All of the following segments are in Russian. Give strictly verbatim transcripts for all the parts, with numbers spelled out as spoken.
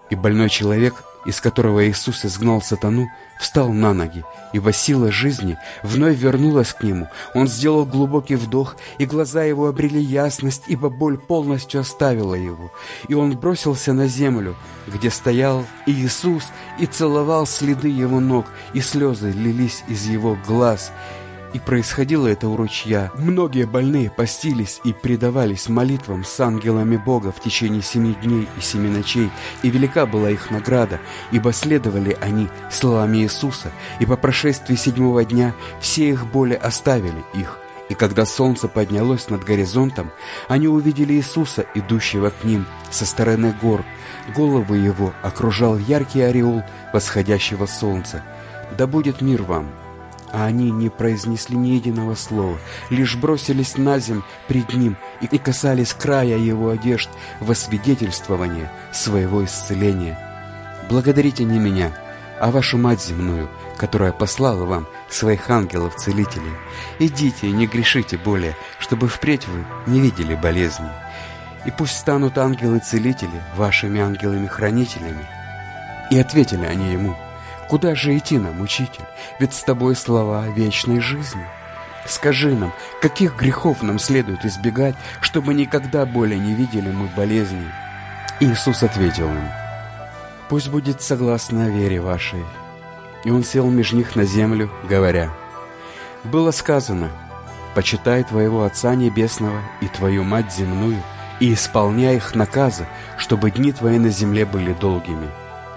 И больной человек, из которого Иисус изгнал сатану, встал на ноги, ибо сила жизни вновь вернулась к нему. Он сделал глубокий вдох, и глаза его обрели ясность, ибо боль полностью оставила его. И он бросился на землю, где стоял Иисус, и целовал следы его ног, и слезы лились из его глаз. И происходило это у ручья. Многие больные постились и предавались молитвам с ангелами Бога в течение семи дней и семи ночей, и велика была их награда, ибо следовали они словами Иисуса, и по прошествии седьмого дня все их боли оставили их. И когда солнце поднялось над горизонтом, они увидели Иисуса, идущего к ним со стороны гор. Голову его окружал яркий ореол восходящего солнца. «Да будет мир вам!» А они не произнесли ни единого слова, лишь бросились на земь пред ним и касались края его одежд во свидетельствование своего исцеления. Благодарите не меня, а вашу Мать земную, которая послала вам своих ангелов-целителей. Идите и не грешите более, чтобы впредь вы не видели болезней. И пусть станут ангелы-целители вашими ангелами-хранителями. И ответили они ему: «Куда же идти нам, учитель? Ведь с тобой слова вечной жизни. Скажи нам, каких грехов нам следует избегать, чтобы никогда более не видели мы болезней?» Иисус ответил им: «Пусть будет согласно вере вашей». И он сел меж них на землю, говоря: «Было сказано: почитай твоего Отца Небесного и твою Мать земную, и исполняй их наказы, чтобы дни твои на земле были долгими».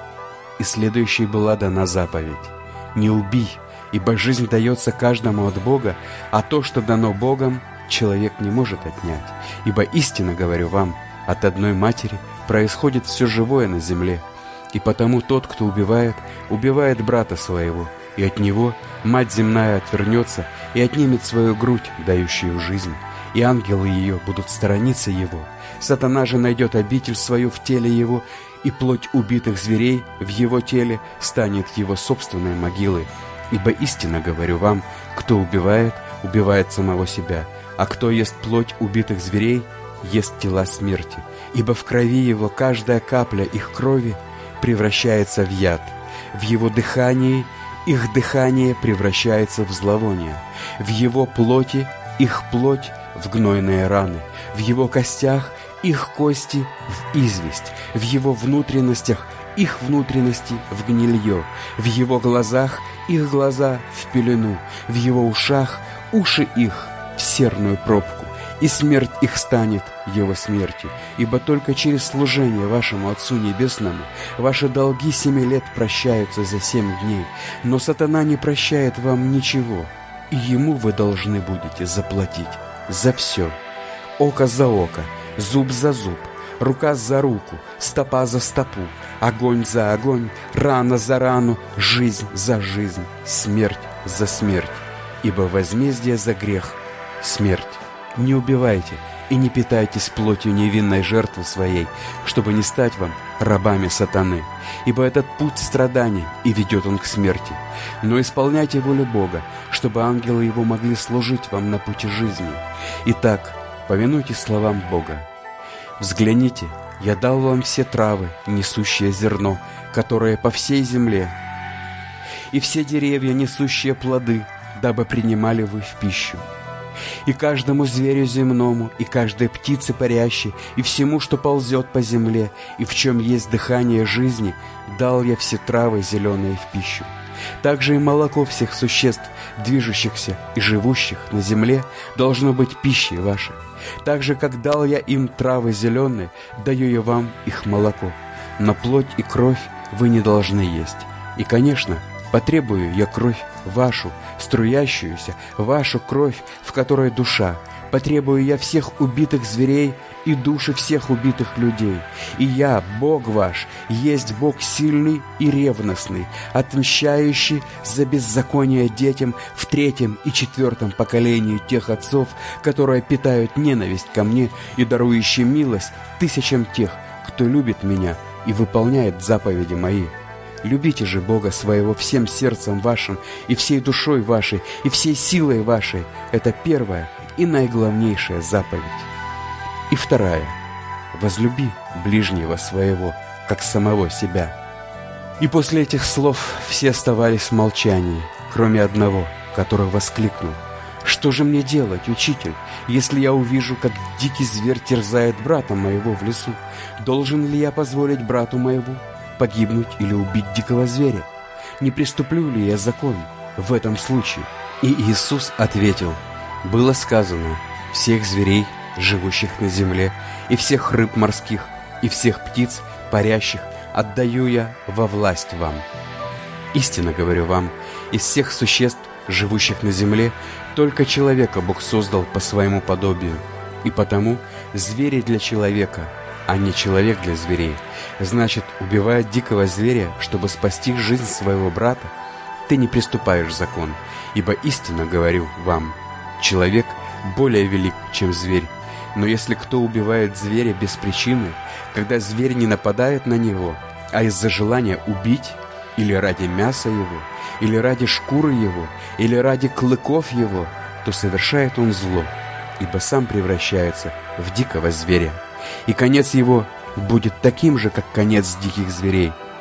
И следующей была дана заповедь: «Не убий, ибо жизнь дается каждому от Бога, а то, что дано Богом, человек не может отнять. Ибо истинно говорю вам, от одной матери происходит все живое на земле. И потому тот, кто убивает, убивает брата своего, и от него мать земная отвернется и отнимет свою грудь, дающую жизнь, и ангелы ее будут сторониться его. Сатана же найдет обитель свою в теле его, и плоть убитых зверей в его теле станет его собственной могилой. Ибо истинно говорю вам, кто убивает, убивает самого себя, а кто ест плоть убитых зверей, ест тела смерти. Ибо в крови его каждая капля их крови превращается в яд, в его дыхании их дыхание превращается в зловоние, в его плоти их плоть в гнойные раны, в его костях их кости в известь, в его внутренностях их внутренности в гнилье, в его глазах их глаза в пелену, в его ушах уши их в серную пробку, и смерть их станет его смертью. Ибо только через служение вашему Отцу Небесному ваши долги семи лет прощаются за семь дней, но сатана не прощает вам ничего, и ему вы должны будете заплатить за все: око за око, зуб за зуб, рука за руку, стопа за стопу, огонь за огонь, рана за рану, жизнь за жизнь, смерть за смерть. Ибо возмездие за грех — смерть. Не убивайте и не питайтесь плотью невинной жертвы своей, чтобы не стать вам рабами сатаны. Ибо этот путь страданий, и ведет он к смерти. Но исполняйте волю Бога, чтобы ангелы его могли служить вам на пути жизни. Итак, повинуйтесь словам Бога. Взгляните, я дал вам все травы, несущие зерно, которые по всей земле, и все деревья, несущие плоды, дабы принимали вы в пищу. И каждому зверю земному, и каждой птице парящей, и всему, что ползет по земле, и в чем есть дыхание жизни, дал я все травы зеленые в пищу. Также и молоко всех существ, движущихся и живущих на земле, должно быть пищей вашей. Так же, как дал я им травы зеленые, даю я вам их молоко. Но плоть и кровь вы не должны есть. И, конечно, потребую я кровь вашу, струящуюся, вашу кровь, в которой душа. Потребую я всех убитых зверей и души всех убитых людей. И я, Бог ваш, есть Бог сильный и ревностный, отмщающий за беззаконие детям в третьем и четвертом поколении тех отцов, которые питают ненависть ко мне, и дарующий милость тысячам тех, кто любит меня и выполняет заповеди мои. Любите же Бога своего всем сердцем вашим, и всей душой вашей, и всей силой вашей. Это первая и наиглавнейшая заповедь. И вторая: возлюби ближнего своего, как самого себя». И после этих слов все оставались в молчании, кроме одного, который воскликнул: «Что же мне делать, учитель, если я увижу, как дикий зверь терзает брата моего в лесу? Должен ли я позволить брату моему погибнуть или убить дикого зверя? Не преступлю ли я закон в этом случае?» И Иисус ответил: «Было сказано: всех зверей, живущих на земле, и всех рыб морских, и всех птиц, парящих, отдаю я во власть вам. Истинно говорю вам, из всех существ, живущих на земле, только человека Бог создал по своему подобию. И потому звери для человека, а не человек для зверей. Значит, убивая дикого зверя, чтобы спасти жизнь своего брата, ты не приступаешь закон. Ибо истинно говорю вам, человек более велик, чем зверь. Но если кто убивает зверя без причины, когда зверь не нападает на него, а из-за желания убить, или ради мяса его, или ради шкуры его, или ради клыков его, то совершает он зло, ибо сам превращается в дикого зверя. И конец его будет таким же, как конец диких зверей.